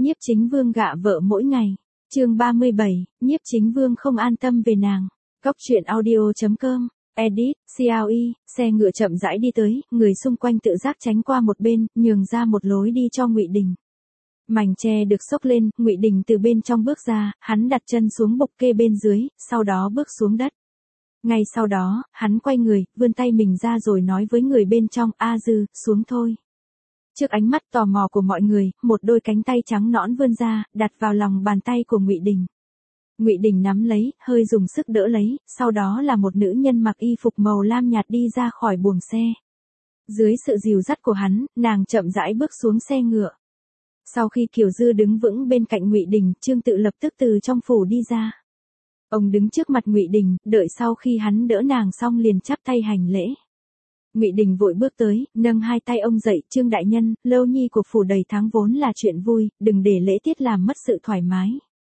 Nhiếp Chính Vương gạ vợ mỗi ngày. Chương 37, Nhiếp Chính Vương không an tâm về nàng. Góc truyện audio.com. Edit, CLE, xe ngựa chậm rãi đi tới, người xung quanh tự giác tránh qua một bên, nhường ra một lối đi cho Ngụy Đình. Mảnh tre được xốc lên, Ngụy Đình từ bên trong bước ra, hắn đặt chân xuống bục kê bên dưới, sau đó bước xuống đất. Ngay sau đó, hắn quay người, vươn tay mình ra rồi nói với người bên trong, A Dư, xuống thôi. Trước ánh mắt tò mò của mọi người, một đôi cánh tay trắng nõn vươn ra, đặt vào lòng bàn tay của Ngụy Đình. Ngụy Đình nắm lấy, hơi dùng sức đỡ lấy, sau đó là một nữ nhân mặc y phục màu lam nhạt đi ra khỏi buồng xe. Dưới sự dìu dắt của hắn, nàng chậm rãi bước xuống xe ngựa. Sau khi Kiều Dư đứng vững bên cạnh Ngụy Đình, Trương Tự lập tức từ trong phủ đi ra. Ông đứng trước mặt Ngụy Đình, đợi sau khi hắn đỡ nàng xong liền chắp tay hành lễ. Ngụy Đình vội bước tới, nâng hai tay ông dậy, Trương đại nhân, lâu nhi của phủ đầy tháng vốn là chuyện vui, đừng để lễ tiết làm mất sự thoải mái.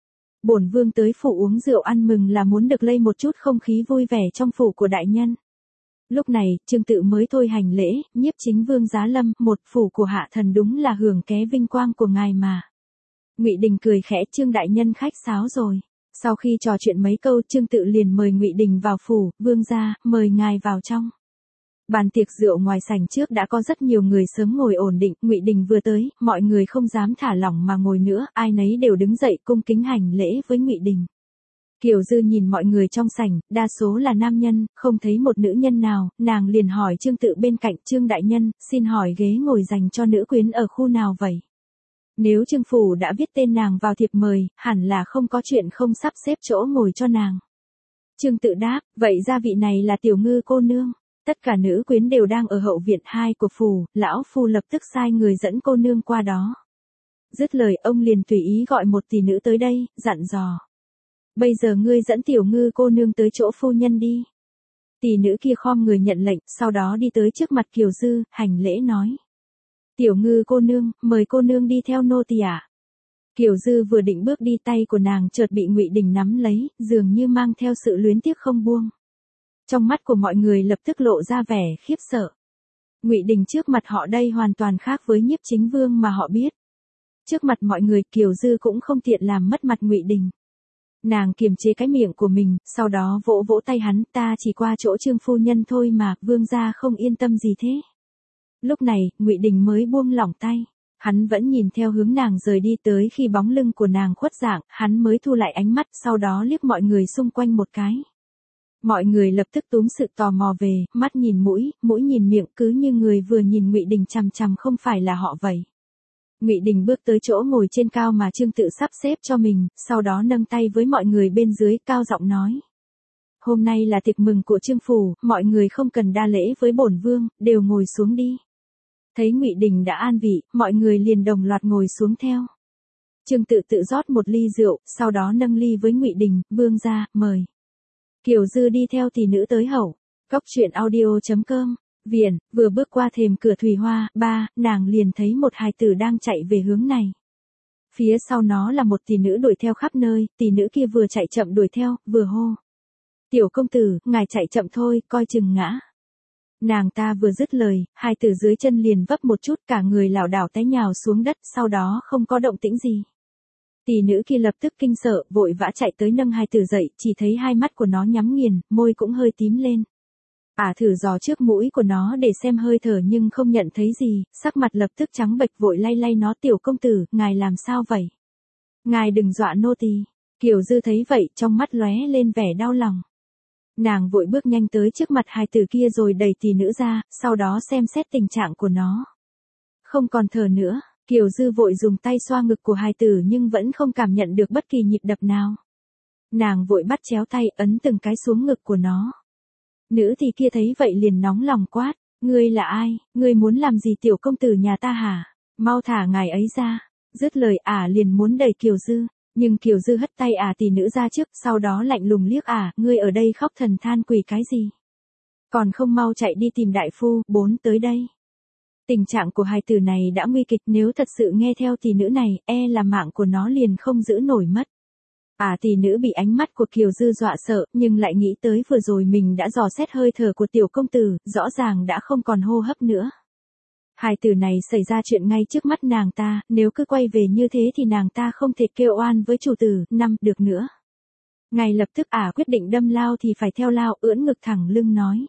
Bổn vương tới phủ uống rượu ăn mừng là muốn được lây một chút không khí vui vẻ trong phủ của đại nhân. Lúc này, Trương Tự mới thôi hành lễ, Nhiếp Chính Vương giá lâm, một phủ của hạ thần đúng là hưởng ké vinh quang của ngài mà. Ngụy Đình cười khẽ, Trương đại nhân khách sáo rồi. Sau khi trò chuyện mấy câu, Trương Tự liền mời Ngụy Đình vào phủ, vương gia, mời ngài vào trong. Bàn tiệc rượu ngoài sảnh trước đã có rất nhiều người sớm ngồi ổn định, Ngụy Đình vừa tới, mọi người không dám thả lỏng mà ngồi nữa, ai nấy đều đứng dậy cung kính hành lễ với Ngụy Đình. Kiều Dư nhìn mọi người trong sảnh, đa số là nam nhân, không thấy một nữ nhân nào, nàng liền hỏi Trương Tự bên cạnh, Trương đại nhân, xin hỏi ghế ngồi dành cho nữ quyến ở khu nào vậy? Nếu Trương phủ đã viết tên nàng vào thiệp mời, hẳn là không có chuyện không sắp xếp chỗ ngồi cho nàng. Trương Tự đáp, vậy ra vị này là Tiểu Ngư cô nương. Tất cả nữ quyến đều đang ở hậu viện 2 của phủ, lão phu lập tức sai người dẫn cô nương qua đó. Dứt lời ông liền tùy ý gọi một tỷ nữ tới đây, dặn dò. Bây giờ ngươi dẫn Tiểu Ngư cô nương tới chỗ phu nhân đi. Tỷ nữ kia khom người nhận lệnh, sau đó đi tới trước mặt Kiều Dư, hành lễ nói. Tiểu Ngư cô nương, mời cô nương đi theo nô tỳ ạ. Kiều Dư vừa định bước đi, tay của nàng chợt bị Ngụy Đình nắm lấy, dường như mang theo sự luyến tiếc không buông. Trong mắt của mọi người lập tức lộ ra vẻ khiếp sợ. Ngụy Đình trước mặt họ đây hoàn toàn khác với Nhiếp Chính Vương mà họ biết. Trước mặt mọi người, Kiều Dư cũng không tiện làm mất mặt Ngụy Đình. Nàng kiềm chế cái miệng của mình, sau đó vỗ vỗ tay hắn, ta chỉ qua chỗ Trương phu nhân thôi mà, vương gia không yên tâm gì thế. Lúc này, Ngụy Đình mới buông lỏng tay. Hắn vẫn nhìn theo hướng nàng rời đi, tới khi bóng lưng của nàng khuất dạng, hắn mới thu lại ánh mắt, sau đó liếc mọi người xung quanh một cái. Mọi người lập tức túm sự tò mò về, mắt nhìn mũi, mũi nhìn miệng, cứ như người vừa nhìn Ngụy Đình chằm chằm không phải là họ vậy. Ngụy Đình bước tới chỗ ngồi trên cao mà Trương Tự sắp xếp cho mình, sau đó nâng tay với mọi người bên dưới, cao giọng nói. Hôm nay là tiệc mừng của Trương phủ, mọi người không cần đa lễ với bổn vương, đều ngồi xuống đi. Thấy Ngụy Đình đã an vị, mọi người liền đồng loạt ngồi xuống theo. Trương Tự tự rót một ly rượu, sau đó nâng ly với Ngụy Đình, vương gia, mời. Kiều Dư đi theo tỷ nữ tới hậu. Góc truyện audio.com. Viện, vừa bước qua thềm cửa Thủy Hoa, nàng liền thấy một hài tử đang chạy về hướng này. Phía sau nó là một tỷ nữ đuổi theo khắp nơi, tỷ nữ kia vừa chạy chậm đuổi theo, vừa hô. Tiểu công tử, ngài chạy chậm thôi, coi chừng ngã. Nàng ta vừa dứt lời, hài tử dưới chân liền vấp một chút, cả người lảo đảo té nhào xuống đất, sau đó không có động tĩnh gì. Tỷ nữ kia lập tức kinh sợ, vội vã chạy tới nâng hài tử dậy, chỉ thấy hai mắt của nó nhắm nghiền, môi cũng hơi tím lên. Thử dò trước mũi của nó để xem hơi thở nhưng không nhận thấy gì, sắc mặt lập tức trắng bệch, vội lay lay nó, tiểu công tử, ngài làm sao vậy? Ngài đừng dọa nô tỳ. Kiều Dư thấy vậy, trong mắt lóe lên vẻ đau lòng. Nàng vội bước nhanh tới trước mặt hài tử kia rồi đẩy tỷ nữ ra, sau đó xem xét tình trạng của nó. Không còn thở nữa. Kiều Dư vội dùng tay xoa ngực của hài tử nhưng vẫn không cảm nhận được bất kỳ nhịp đập nào. Nàng vội bắt chéo tay, ấn từng cái xuống ngực của nó. Nữ thì kia thấy vậy liền nóng lòng quát, ngươi là ai, ngươi muốn làm gì tiểu công tử nhà ta hả? Mau thả ngài ấy ra. Dứt lời liền muốn đẩy Kiều Dư, nhưng Kiều Dư hất tay tỷ nữ ra trước, sau đó lạnh lùng liếc ngươi ở đây khóc thần than quỷ cái gì? Còn không mau chạy đi tìm đại phu, tới đây. Tình trạng của hài tử này đã nguy kịch, nếu thật sự nghe theo tỷ nữ này, là mạng của nó liền không giữ nổi mất. Tỷ nữ bị ánh mắt của Kiều Dư dọa sợ, nhưng lại nghĩ tới vừa rồi mình đã dò xét hơi thở của tiểu công tử, rõ ràng đã không còn hô hấp nữa. Hài tử này xảy ra chuyện ngay trước mắt nàng ta, nếu cứ quay về như thế thì nàng ta không thể kêu oan với chủ tử, được nữa. Ngay lập tức quyết định đâm lao thì phải theo lao, ưỡn ngực thẳng lưng nói.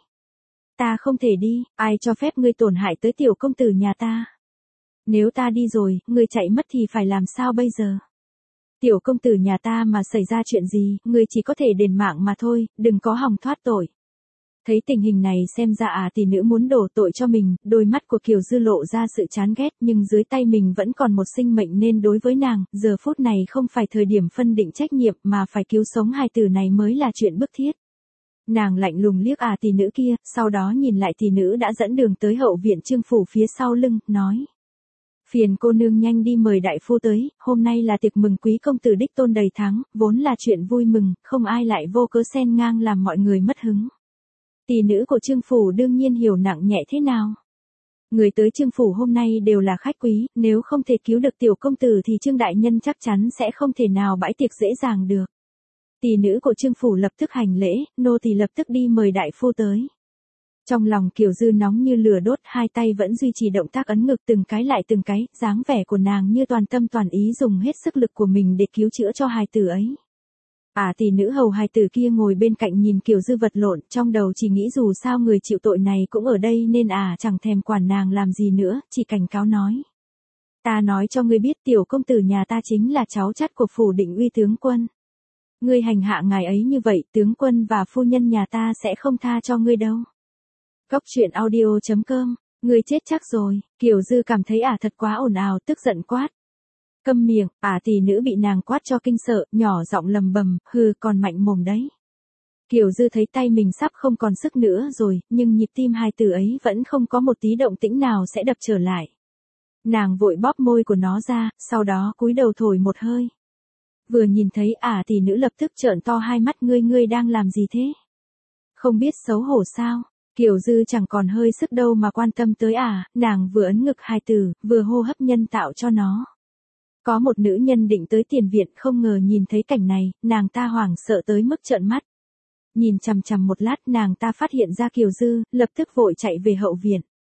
Ta không thể đi, ai cho phép ngươi tổn hại tới tiểu công tử nhà ta. Nếu ta đi rồi, ngươi chạy mất thì phải làm sao bây giờ? Tiểu công tử nhà ta mà xảy ra chuyện gì, ngươi chỉ có thể đền mạng mà thôi, đừng có hòng thoát tội. Thấy tình hình này xem ra tỷ nữ muốn đổ tội cho mình, đôi mắt của Kiều Dư lộ ra sự chán ghét nhưng dưới tay mình vẫn còn một sinh mệnh nên đối với nàng, giờ phút này không phải thời điểm phân định trách nhiệm mà phải cứu sống hài tử này mới là chuyện bức thiết. Nàng lạnh lùng liếc tỷ nữ kia, sau đó nhìn lại tỷ nữ đã dẫn đường tới hậu viện Trương phủ phía sau lưng, nói. Phiền cô nương nhanh đi mời đại phu tới, hôm nay là tiệc mừng quý công tử đích tôn đầy tháng, vốn là chuyện vui mừng, không ai lại vô cớ xen ngang làm mọi người mất hứng. Tỷ nữ của Trương phủ đương nhiên hiểu nặng nhẹ thế nào. Người tới Trương phủ hôm nay đều là khách quý, nếu không thể cứu được tiểu công tử thì Trương đại nhân chắc chắn sẽ không thể nào bãi tiệc dễ dàng được. Tỷ nữ của Trương phủ lập tức hành lễ, nô tỳ lập tức đi mời đại phu tới. Trong lòng Kiều Dư nóng như lửa đốt, hai tay vẫn duy trì động tác ấn ngực từng cái lại từng cái, dáng vẻ của nàng như toàn tâm toàn ý dùng hết sức lực của mình để cứu chữa cho hài tử ấy. Tỷ nữ hầu hài tử kia ngồi bên cạnh nhìn Kiều Dư vật lộn, trong đầu chỉ nghĩ dù sao người chịu tội này cũng ở đây nên chẳng thèm quản nàng làm gì nữa, chỉ cảnh cáo nói. Ta nói cho ngươi biết tiểu công tử nhà ta chính là cháu chắt của phủ Định Uy tướng quân. Ngươi hành hạ ngài ấy như vậy, tướng quân và phu nhân nhà ta sẽ không tha cho ngươi đâu. Cóc truyện audio.com, ngươi chết chắc rồi. Kiều Dư cảm thấy thật quá ồn ào, tức giận quát. Câm miệng, tỷ nữ bị nàng quát cho kinh sợ, nhỏ giọng lầm bầm, hừ còn mạnh mồm đấy. Kiều Dư thấy tay mình sắp không còn sức nữa rồi, nhưng nhịp tim hài tử ấy vẫn không có một tí động tĩnh nào sẽ đập trở lại. Nàng vội bóp môi của nó ra, sau đó cúi đầu thổi một hơi. Vừa nhìn thấy tỷ nữ lập tức trợn to hai mắt, ngươi đang làm gì thế? Không biết xấu hổ sao? Kiều Dư chẳng còn hơi sức đâu mà quan tâm tới nàng vừa ấn ngực hài tử, vừa hô hấp nhân tạo cho nó. Có một nữ nhân định tới tiền viện không ngờ nhìn thấy cảnh này, nàng ta hoảng sợ tới mức trợn mắt. Nhìn chằm chằm một lát nàng ta phát hiện ra Kiều Dư, lập tức vội chạy về hậu viện.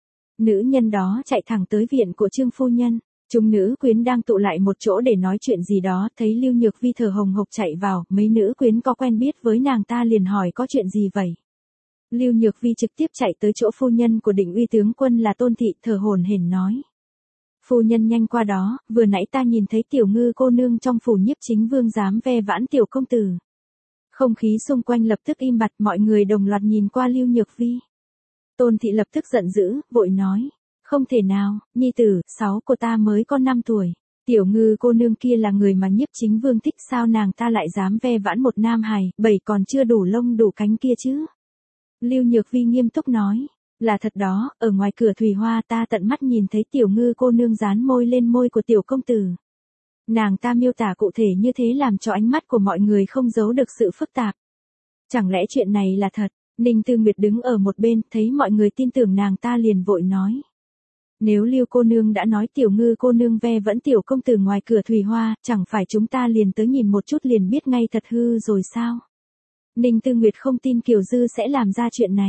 Nữ nhân đó chạy thẳng tới viện của Trương phu nhân. Chúng nữ quyến đang tụ lại một chỗ để nói chuyện gì đó, thấy Lưu Nhược Vi thở hồng hộc chạy vào, mấy nữ quyến có quen biết với nàng ta liền hỏi có chuyện gì vậy. Lưu Nhược Vi trực tiếp chạy tới chỗ phu nhân của Định Uy tướng quân là Tôn thị, thở hổn hển nói. Phu nhân nhanh qua đó, vừa nãy ta nhìn thấy tiểu ngư cô nương trong phủ Nhiếp Chính Vương dám ve vãn tiểu công tử. Không khí xung quanh lập tức im bặt, mọi người đồng loạt nhìn qua Lưu Nhược Vi. Tôn thị lập tức giận dữ, vội nói. Không thể nào, nhi tử, của ta mới có 5 tuổi. Tiểu ngư cô nương kia là người mà Nhiếp Chính Vương thích, sao nàng ta lại dám ve vãn một nam hài, 7 còn chưa đủ lông đủ cánh kia chứ. Lưu Nhược Vi nghiêm túc nói. Là thật đó, ở ngoài cửa Thùy Hoa ta tận mắt nhìn thấy tiểu ngư cô nương dán môi lên môi của tiểu công tử. Nàng ta miêu tả cụ thể như thế làm cho ánh mắt của mọi người không giấu được sự phức tạp. Chẳng lẽ chuyện này là thật? Ninh Tư Nguyệt đứng ở một bên, thấy mọi người tin tưởng nàng ta liền vội nói. Nếu Lưu cô nương đã nói tiểu ngư cô nương ve vẫn tiểu công tử ngoài cửa Thùy Hoa, chẳng phải chúng ta liền tới nhìn một chút liền biết ngay thật hư rồi sao? Ninh Tư Nguyệt không tin Kiều Dư sẽ làm ra chuyện này.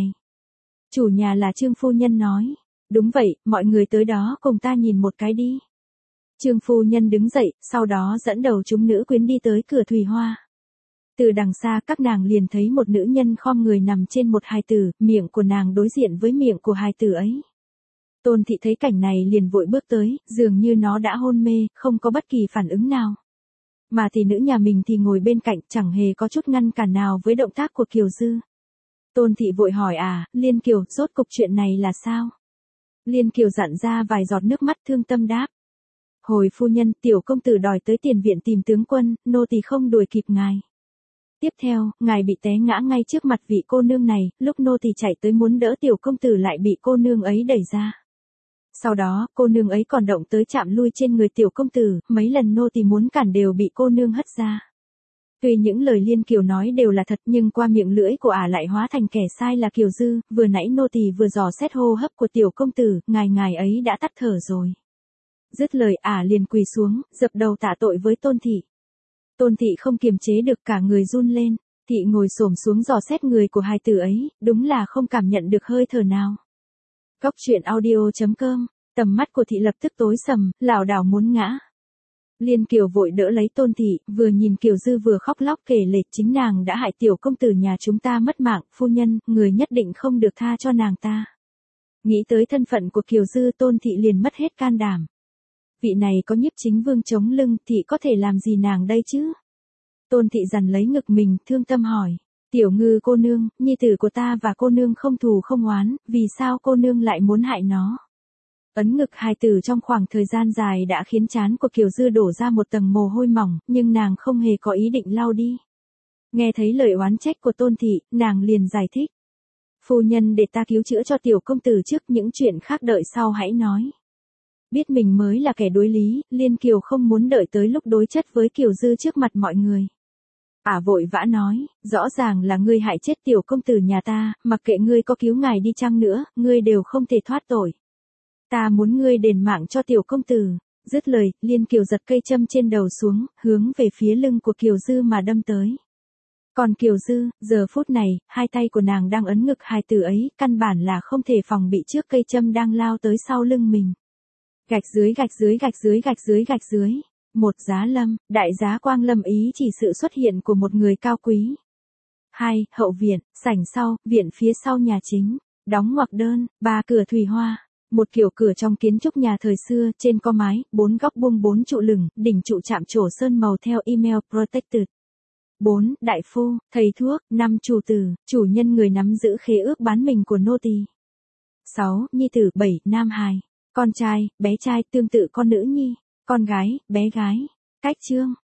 Chủ nhà là Trương phu nhân nói. Đúng vậy, mọi người tới đó cùng ta nhìn một cái đi. Trương phu nhân đứng dậy, sau đó dẫn đầu chúng nữ quyến đi tới cửa Thùy Hoa. Từ đằng xa các nàng liền thấy một nữ nhân khom người nằm trên một hài tử, miệng của nàng đối diện với miệng của hài tử ấy. Tôn thị thấy cảnh này liền vội bước tới, dường như nó đã hôn mê, không có bất kỳ phản ứng nào. Mà tỷ nữ nhà mình thì ngồi bên cạnh, chẳng hề có chút ngăn cản nào với động tác của Kiều Dư. Tôn thị vội hỏi Liên Kiều, rốt cục chuyện này là sao? Liên Kiều dặn ra vài giọt nước mắt thương tâm đáp. Hồi phu nhân, tiểu công tử đòi tới tiền viện tìm tướng quân, nô tỳ không đuổi kịp ngài. Tiếp theo, ngài bị té ngã ngay trước mặt vị cô nương này, lúc nô tỳ chạy tới muốn đỡ tiểu công tử lại bị cô nương ấy đẩy ra. Sau đó, cô nương ấy còn động tới chạm lui trên người tiểu công tử, mấy lần nô tỳ muốn cản đều bị cô nương hất ra. Tuy những lời Liên Kiều nói đều là thật nhưng qua miệng lưỡi của lại hóa thành kẻ sai là Kiều Dư, vừa nãy nô tỳ vừa dò xét hô hấp của tiểu công tử, ngài ấy đã tắt thở rồi. Dứt lời liền quỳ xuống, dập đầu tạ tội với Tôn thị. Tôn thị không kiềm chế được cả người run lên, thị ngồi xổm xuống dò xét người của hài tử ấy, đúng là không cảm nhận được hơi thở nào. Cóc truyện audio.com Tầm mắt của thị lập tức tối sầm, lảo đảo muốn ngã. Liên Kiều vội đỡ lấy Tôn thị, vừa nhìn Kiều Dư vừa khóc lóc kể lể chính nàng đã hại tiểu công tử nhà chúng ta mất mạng, phu nhân, người nhất định không được tha cho nàng ta. Nghĩ tới thân phận của Kiều Dư, Tôn thị liền mất hết can đảm. Vị này có Nhiếp Chính Vương chống lưng, thị có thể làm gì nàng đây chứ? Tôn thị dằn lấy ngực mình, thương tâm hỏi. Tiểu Ngư cô nương, nhi tử của ta và cô nương không thù không oán, vì sao cô nương lại muốn hại nó? Ấn ngực hai từ trong khoảng thời gian dài đã khiến trán của Kiều Dư đổ ra một tầng mồ hôi mỏng, nhưng nàng không hề có ý định lau đi. Nghe thấy lời oán trách của Tôn thị, nàng liền giải thích. Phu nhân, để ta cứu chữa cho tiểu công tử trước, những chuyện khác đợi sau hãy nói. Biết mình mới là kẻ đối lý, Liên Kiều không muốn đợi tới lúc đối chất với Kiều Dư trước mặt mọi người. Vội vã nói, rõ ràng là ngươi hại chết tiểu công tử nhà ta, mặc kệ ngươi có cứu ngài đi chăng nữa, ngươi đều không thể thoát tội. Ta muốn ngươi đền mạng cho tiểu công tử. Dứt lời, Liên Kiều giật cây châm trên đầu xuống, hướng về phía lưng của Kiều Dư mà đâm tới. Còn Kiều Dư, giờ phút này, hai tay của nàng đang ấn ngực hai từ ấy, căn bản là không thể phòng bị trước cây châm đang lao tới sau lưng mình. Gạch dưới gạch dưới gạch dưới gạch dưới gạch dưới. Một, giá lâm, đại giá Quang Lâm ý chỉ sự xuất hiện của một người cao quý. 2. Hậu viện, sảnh sau, viện phía sau nhà chính. Đóng ngoặc đơn, 3. Cửa thủy hoa. Một kiểu cửa trong kiến trúc nhà thời xưa, trên có mái, 4 góc buông 4 trụ lửng, đỉnh trụ chạm trổ sơn màu theo email protected. 4. Đại phu, thầy thuốc. 5. Chủ tử, chủ nhân người nắm giữ khế ước bán mình của nô tỳ. 6. Nhi tử. 7. Nam hài. Con trai, bé trai, tương tự con nữ nhi. Con gái, bé gái. Cách chương.